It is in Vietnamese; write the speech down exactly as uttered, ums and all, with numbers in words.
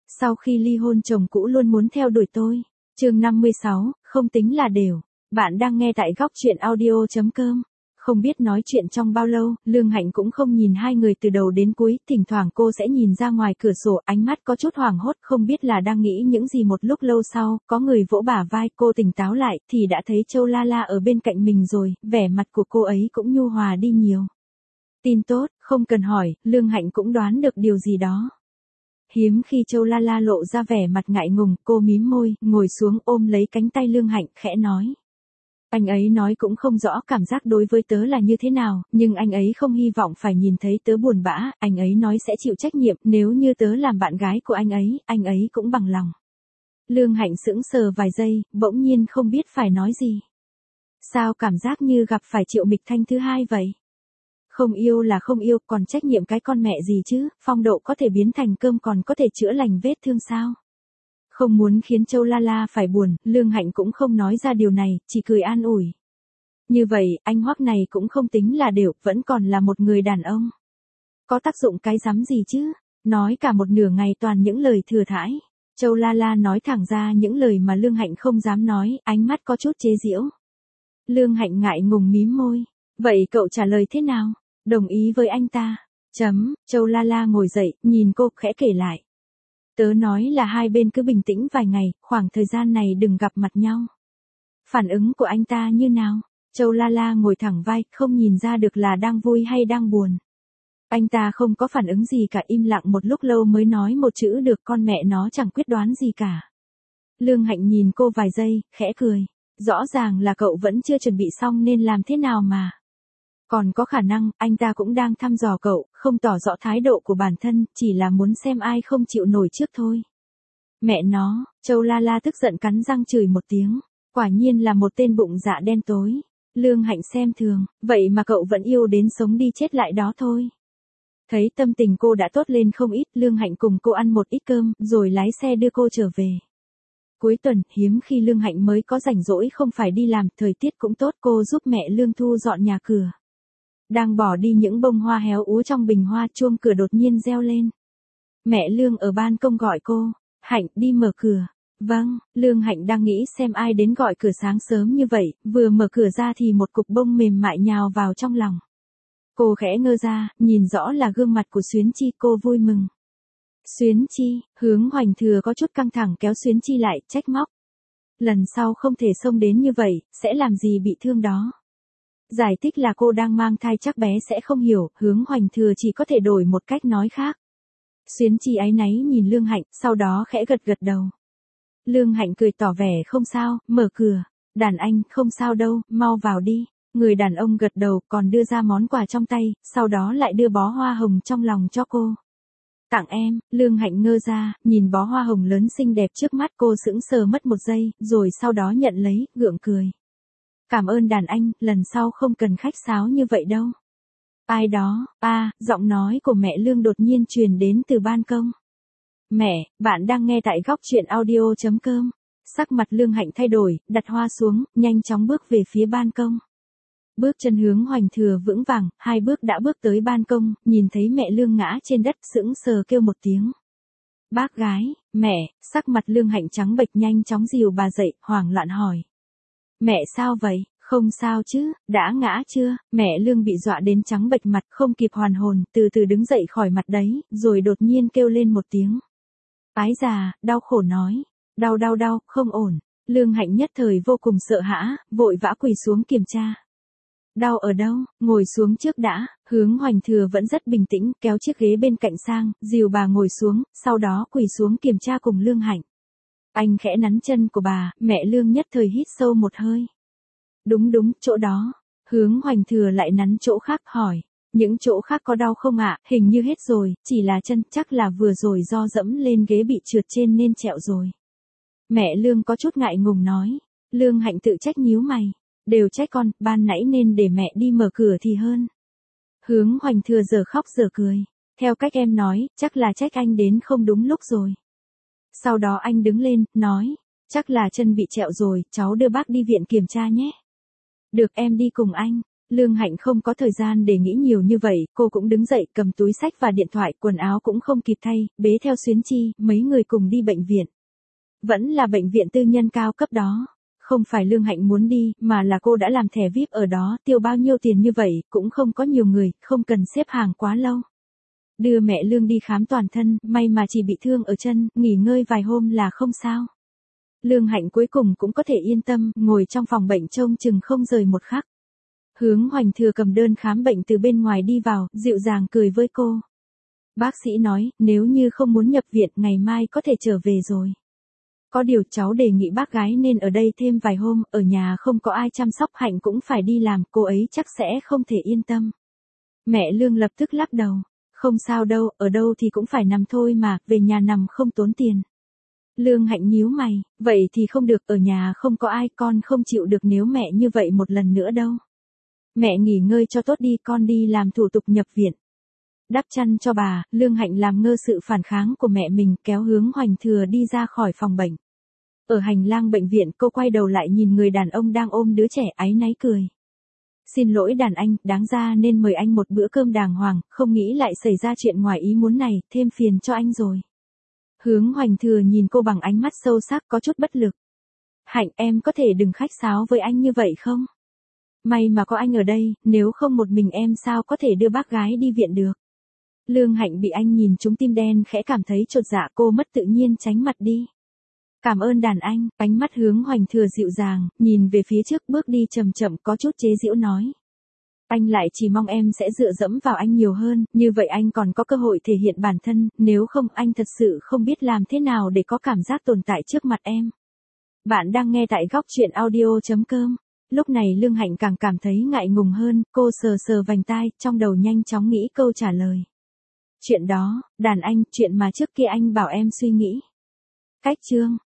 Sau khi ly hôn chồng cũ luôn muốn theo đuổi tôi. Chương năm mươi sáu, không tính là đều. Bạn đang nghe tại góc truyện audio chấm com. Không biết nói chuyện trong bao lâu, Lương Hạnh cũng không nhìn hai người từ đầu đến cuối, thỉnh thoảng cô sẽ nhìn ra ngoài cửa sổ, ánh mắt có chút hoảng hốt, không biết là đang nghĩ những gì. Một lúc lâu sau, có người vỗ bả vai cô tỉnh táo lại, thì đã thấy Châu La La ở bên cạnh mình rồi, vẻ mặt của cô ấy cũng nhu hòa đi nhiều. Tin tốt, không cần hỏi, Lương Hạnh cũng đoán được điều gì đó. Hiếm khi Châu La La lộ ra vẻ mặt ngại ngùng, cô mím môi, ngồi xuống ôm lấy cánh tay Lương Hạnh, khẽ nói. Anh ấy nói cũng không rõ cảm giác đối với tớ là như thế nào, nhưng anh ấy không hy vọng phải nhìn thấy tớ buồn bã, anh ấy nói sẽ chịu trách nhiệm, nếu như tớ làm bạn gái của anh ấy, anh ấy cũng bằng lòng. Lương Hạnh sững sờ vài giây, bỗng nhiên không biết phải nói gì. Sao cảm giác như gặp phải Triệu Mịch Thanh thứ hai vậy? Không yêu là không yêu, còn trách nhiệm cái con mẹ gì chứ, phong độ có thể biến thành cơm còn có thể chữa lành vết thương sao? Không muốn khiến Châu La La phải buồn, Lương Hạnh cũng không nói ra điều này, chỉ cười an ủi. Như vậy, anh Hoắc này cũng không tính là đều, vẫn còn là một người đàn ông. Có tác dụng cái rắm gì chứ, nói cả một nửa ngày toàn những lời thừa thãi. Châu La La nói thẳng ra những lời mà Lương Hạnh không dám nói, ánh mắt có chút chế giễu. Lương Hạnh ngại ngùng mím môi. Vậy cậu trả lời thế nào? Đồng ý với anh ta. Chấm, Châu La La ngồi dậy, nhìn cô, khẽ kể lại. Tớ nói là hai bên cứ bình tĩnh vài ngày, khoảng thời gian này đừng gặp mặt nhau. Phản ứng của anh ta như nào? Châu La La ngồi thẳng vai, không nhìn ra được là đang vui hay đang buồn. Anh ta không có phản ứng gì cả, im lặng một lúc lâu mới nói một chữ được, con mẹ nó chẳng quyết đoán gì cả. Lương Hạnh nhìn cô vài giây, khẽ cười. Rõ ràng là cậu vẫn chưa chuẩn bị xong nên làm thế nào mà. Còn có khả năng, anh ta cũng đang thăm dò cậu, không tỏ rõ thái độ của bản thân, chỉ là muốn xem ai không chịu nổi trước thôi. Mẹ nó, Châu La La tức giận cắn răng chửi một tiếng, quả nhiên là một tên bụng dạ đen tối. Lương Hạnh xem thường, vậy mà cậu vẫn yêu đến sống đi chết lại đó thôi. Thấy tâm tình cô đã tốt lên không ít, Lương Hạnh cùng cô ăn một ít cơm, rồi lái xe đưa cô trở về. Cuối tuần, hiếm khi Lương Hạnh mới có rảnh rỗi không phải đi làm, thời tiết cũng tốt, cô giúp mẹ Lương thu dọn nhà cửa. Đang bỏ đi những bông hoa héo úa trong bình hoa, chuông cửa đột nhiên reo lên. Mẹ Lương ở ban công gọi cô, Hạnh đi mở cửa. Vâng, Lương Hạnh đang nghĩ xem ai đến gọi cửa sáng sớm như vậy, vừa mở cửa ra thì một cục bông mềm mại nhào vào trong lòng. Cô khẽ ngơ ra, nhìn rõ là gương mặt của Xuyến Chi, cô vui mừng. Xuyến Chi, Hướng Hoành Thừa có chút căng thẳng kéo Xuyến Chi lại, trách móc. Lần sau không thể xông đến như vậy, sẽ làm gì bị thương đó. Giải thích là cô đang mang thai, chắc bé sẽ không hiểu, Hướng Hoành Thừa chỉ có thể đổi một cách nói khác. Xuyến Chi áy náy nhìn Lương Hạnh, sau đó khẽ gật gật đầu. Lương Hạnh cười tỏ vẻ không sao, mở cửa. Đàn anh, không sao đâu, mau vào đi. Người đàn ông gật đầu, còn đưa ra món quà trong tay, sau đó lại đưa bó hoa hồng trong lòng cho cô. Tặng em, Lương Hạnh ngơ ra, nhìn bó hoa hồng lớn xinh đẹp trước mắt, cô sững sờ mất một giây, rồi sau đó nhận lấy, gượng cười. Cảm ơn đàn anh, lần sau không cần khách sáo như vậy đâu. Ai đó, a, à, giọng nói của mẹ Lương đột nhiên truyền đến từ ban công. Mẹ, bạn đang nghe tại góc truyện audio chấm com. Sắc mặt Lương Hạnh thay đổi, đặt hoa xuống, nhanh chóng bước về phía ban công. Bước chân Hướng Hoành Thừa vững vàng, hai bước đã bước tới ban công, nhìn thấy mẹ Lương ngã trên đất, sững sờ kêu một tiếng. Bác gái, mẹ, sắc mặt Lương Hạnh trắng bệch, nhanh chóng dìu bà dậy, hoảng loạn hỏi. Mẹ sao vậy, không sao chứ, đã ngã chưa? Mẹ Lương bị dọa đến trắng bệch mặt, không kịp hoàn hồn, từ từ đứng dậy khỏi mặt đấy, rồi đột nhiên kêu lên một tiếng. Ái già, đau khổ nói. Đau đau đau, không ổn. Lương Hạnh nhất thời vô cùng sợ hãi, vội vã quỳ xuống kiểm tra. Đau ở đâu, ngồi xuống trước đã. Hướng Hoành Thừa vẫn rất bình tĩnh, kéo chiếc ghế bên cạnh sang, dìu bà ngồi xuống, sau đó quỳ xuống kiểm tra cùng Lương Hạnh. Anh khẽ nắn chân của bà, mẹ Lương nhất thời hít sâu một hơi. Đúng đúng, chỗ đó. Hướng Hoành Thừa lại nắn chỗ khác, hỏi. Những chỗ khác có đau không ạ? À? Hình như hết rồi, chỉ là chân, chắc là vừa rồi do dẫm lên ghế bị trượt trên nên trẹo rồi. Mẹ Lương có chút ngại ngùng nói. Lương Hạnh tự trách nhíu mày. Đều trách con, ban nãy nên để mẹ đi mở cửa thì hơn. Hướng Hoành Thừa giờ khóc giờ cười. Theo cách em nói, chắc là trách anh đến không đúng lúc rồi. Sau đó anh đứng lên, nói. Chắc là chân bị trẹo rồi, cháu đưa bác đi viện kiểm tra nhé. Được, em đi cùng anh. Lương Hạnh không có thời gian để nghĩ nhiều như vậy, cô cũng đứng dậy cầm túi xách và điện thoại, quần áo cũng không kịp thay, bế theo Xuyến Chi, mấy người cùng đi bệnh viện. Vẫn là bệnh viện tư nhân cao cấp đó. Không phải Lương Hạnh muốn đi, mà là cô đã làm thẻ vi ai pi ở đó, tiêu bao nhiêu tiền như vậy, cũng không có nhiều người, không cần xếp hàng quá lâu. Đưa mẹ Lương đi khám toàn thân, may mà chỉ bị thương ở chân, nghỉ ngơi vài hôm là không sao. Lương Hạnh cuối cùng cũng có thể yên tâm, ngồi trong phòng bệnh trông chừng không rời một khắc. Hướng Hoành Thừa cầm đơn khám bệnh từ bên ngoài đi vào, dịu dàng cười với cô. Bác sĩ nói, nếu như không muốn nhập viện, ngày mai có thể trở về rồi. Có điều cháu đề nghị bác gái nên ở đây thêm vài hôm, ở nhà không có ai chăm sóc, Hạnh cũng phải đi làm, cô ấy chắc sẽ không thể yên tâm. Mẹ Lương lập tức lắc đầu. Không sao đâu, ở đâu thì cũng phải nằm thôi mà, về nhà nằm không tốn tiền. Lương Hạnh nhíu mày, vậy thì không được, ở nhà không có ai, con không chịu được nếu mẹ như vậy một lần nữa đâu. Mẹ nghỉ ngơi cho tốt đi, con đi làm thủ tục nhập viện. Đắp chăn cho bà, Lương Hạnh làm ngơ sự phản kháng của mẹ mình, kéo Hướng Hoành Thừa đi ra khỏi phòng bệnh. Ở hành lang bệnh viện, cô quay đầu lại nhìn người đàn ông đang ôm đứa trẻ, áy náy cười. Xin lỗi đàn anh, đáng ra nên mời anh một bữa cơm đàng hoàng, không nghĩ lại xảy ra chuyện ngoài ý muốn này, thêm phiền cho anh rồi. Hướng Hoành Thừa nhìn cô bằng ánh mắt sâu sắc, có chút bất lực. Hạnh, em có thể đừng khách sáo với anh như vậy không? May mà có anh ở đây, nếu không một mình em sao có thể đưa bác gái đi viện được. Lương Hạnh bị anh nhìn trúng tim đen, khẽ cảm thấy chột dạ, cô mất tự nhiên tránh mặt đi. Cảm ơn đàn anh, ánh mắt Hướng Hoành Thừa dịu dàng, nhìn về phía trước, bước đi chậm chậm, có chút chế giễu nói. Anh lại chỉ mong em sẽ dựa dẫm vào anh nhiều hơn, như vậy anh còn có cơ hội thể hiện bản thân, nếu không anh thật sự không biết làm thế nào để có cảm giác tồn tại trước mặt em. Bạn đang nghe tại góc truyện audio chấm com. Lúc này Lương Hạnh càng cảm thấy ngại ngùng hơn, cô sờ sờ vành tai, trong đầu nhanh chóng nghĩ câu trả lời. Chuyện đó, đàn anh, chuyện mà trước kia anh bảo em suy nghĩ. Cách chương.